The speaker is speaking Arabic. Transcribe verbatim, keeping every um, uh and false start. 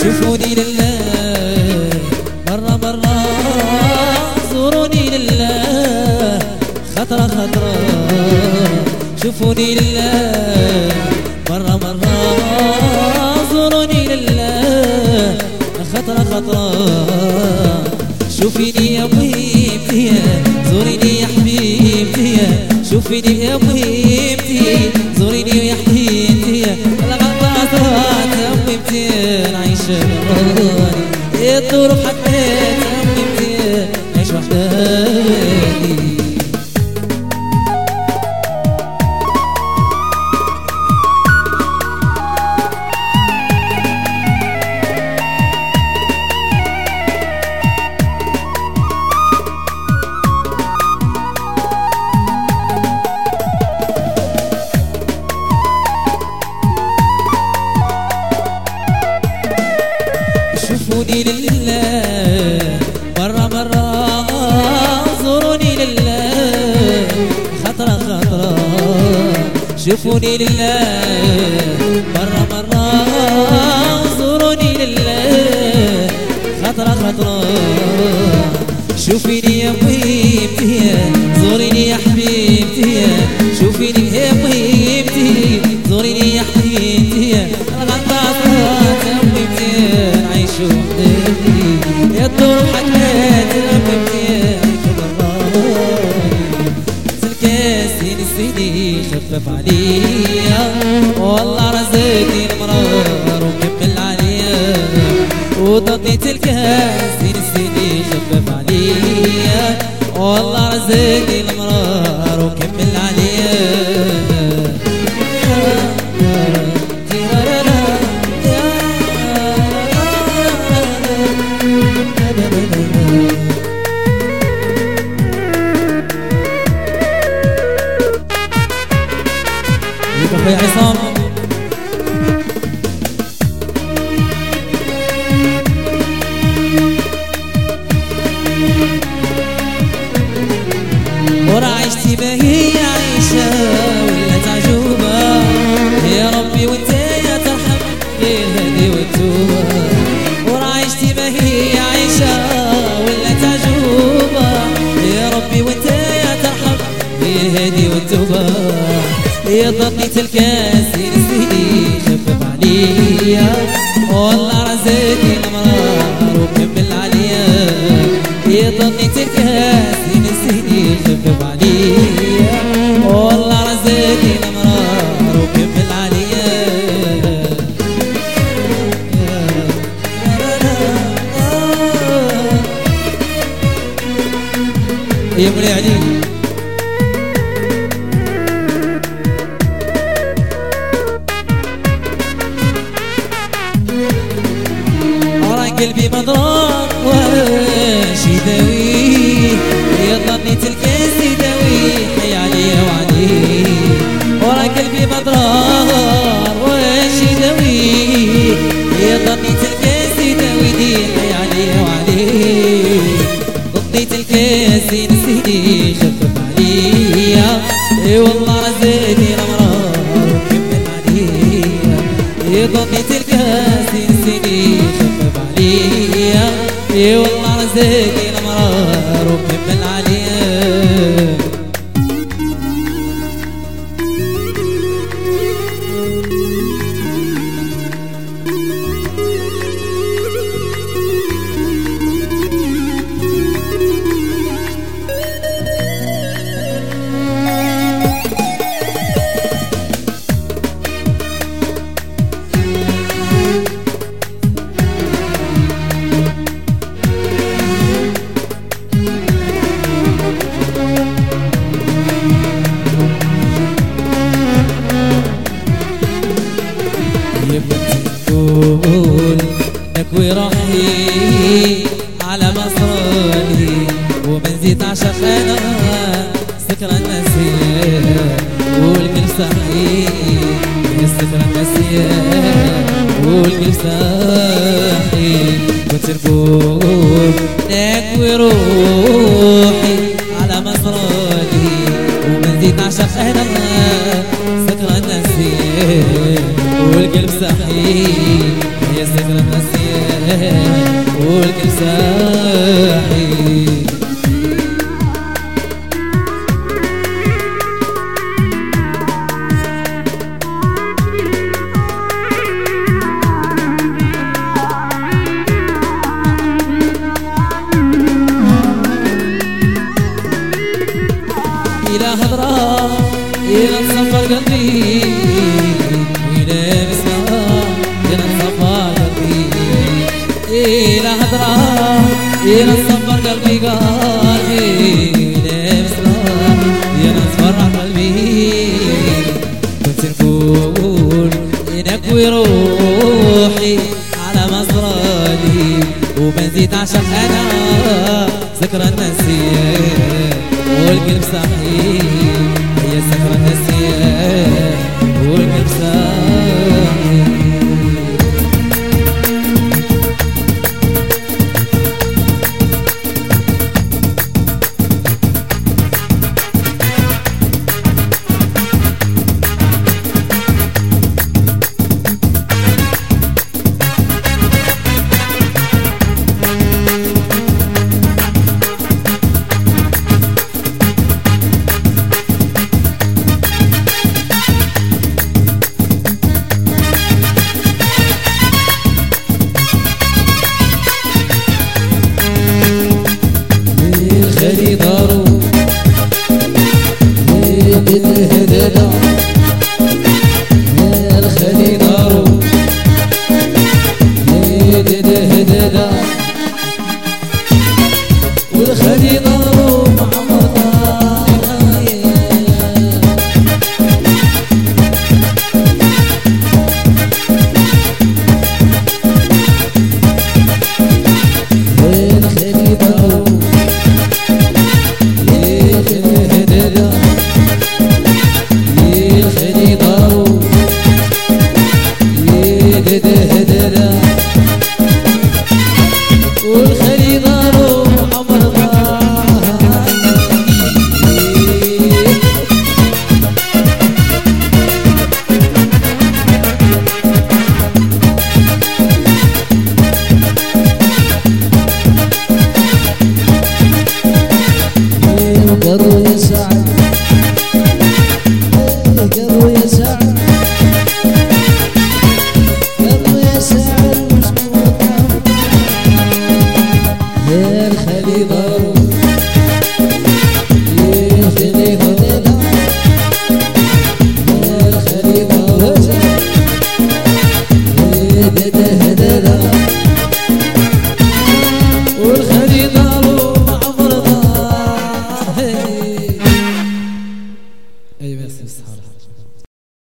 شوفوني لله مرة مرة زوروني لله خطرة خطرة شوفوني لله مرة مرة زوروني لله خطرة خطرة شوفيني يا مهيبتي زوريني يا حبيبتي شوفيني يا مهيبتي زوريني يا حبيبتي الغطاسات أميمتي نعيش براني الظروف حكيت أميمتي نعيش وحداني شوفوني لله مرة مرة زوروني لله خطرة خطرة شوفوني لله مرة مرة زوروني لله خطرة خطرة شوفيني يا مهيبتي زوريني يا حبيبتي شوفيني يا مهيبتي زوريني يا حبيبتي الغطاسات أميمتي نعيش وحداني يا الظروف حكيت أميمتي نعيش براني سلكاسي نسيني خفف عليا والله رزقني المرار وكمل عليا وضنيت الكاسي نسيني خفف عليا والله رزقني المرار وكمل عليا يا عصام ورا عشتي ما هي عيشة ولا تعجوبة يا ربي وانت يا ترحم غير هدي والتوبة ورا عشتي ما هي عيشة ولا تعجوبة يا ربي وانت يا ترحم غير هدي والتوبة يا ضنيت الكاس نسيني خفف عليا والله رزقني المرار وكمل عليا يا ضنيت الكاس نسيني خفف عليا والله رزقني المرار وكمل عليا يا مني عليك قلبي مضرار واش يداوي يا ظنيت الكاس يداوي حي عليه وعليه ورا قلبي مضرار واش يداوي يا ظنيت الكاس يداوي دي حي عليه وعليه ظنيت الكاس نسيني خفف عليا اي والله رزقني المرار وكمل عليا يا ظنيت الكاس نسيني خفف عليا اي والله رزقني المرار وكمل عليا نكوي روحي على مصراني ومن زيت عشق انا سكرة النسية والقلب صحيح السكرة النسية والقلب صحيح كنت تقول نكوي روحي على مصراني ومن زيت عشق انا سكرة النسية والقلب صحيح هي الذكرى النسية والكل ساحي. إلى هضرة إلى تصفر قلبي وإلى بسمة إلى تصفر قلبي. إلى هضرة إلى تصفر قلبي قلبي وإلى بسمة إلى تصفر قلبي. كنت نقول نكوي روحي على مصراني وما نزيد عشق أنا ذكرى النسيان والقلب صحيح. هي سكرة النسيان والقلب صحيح. الخليل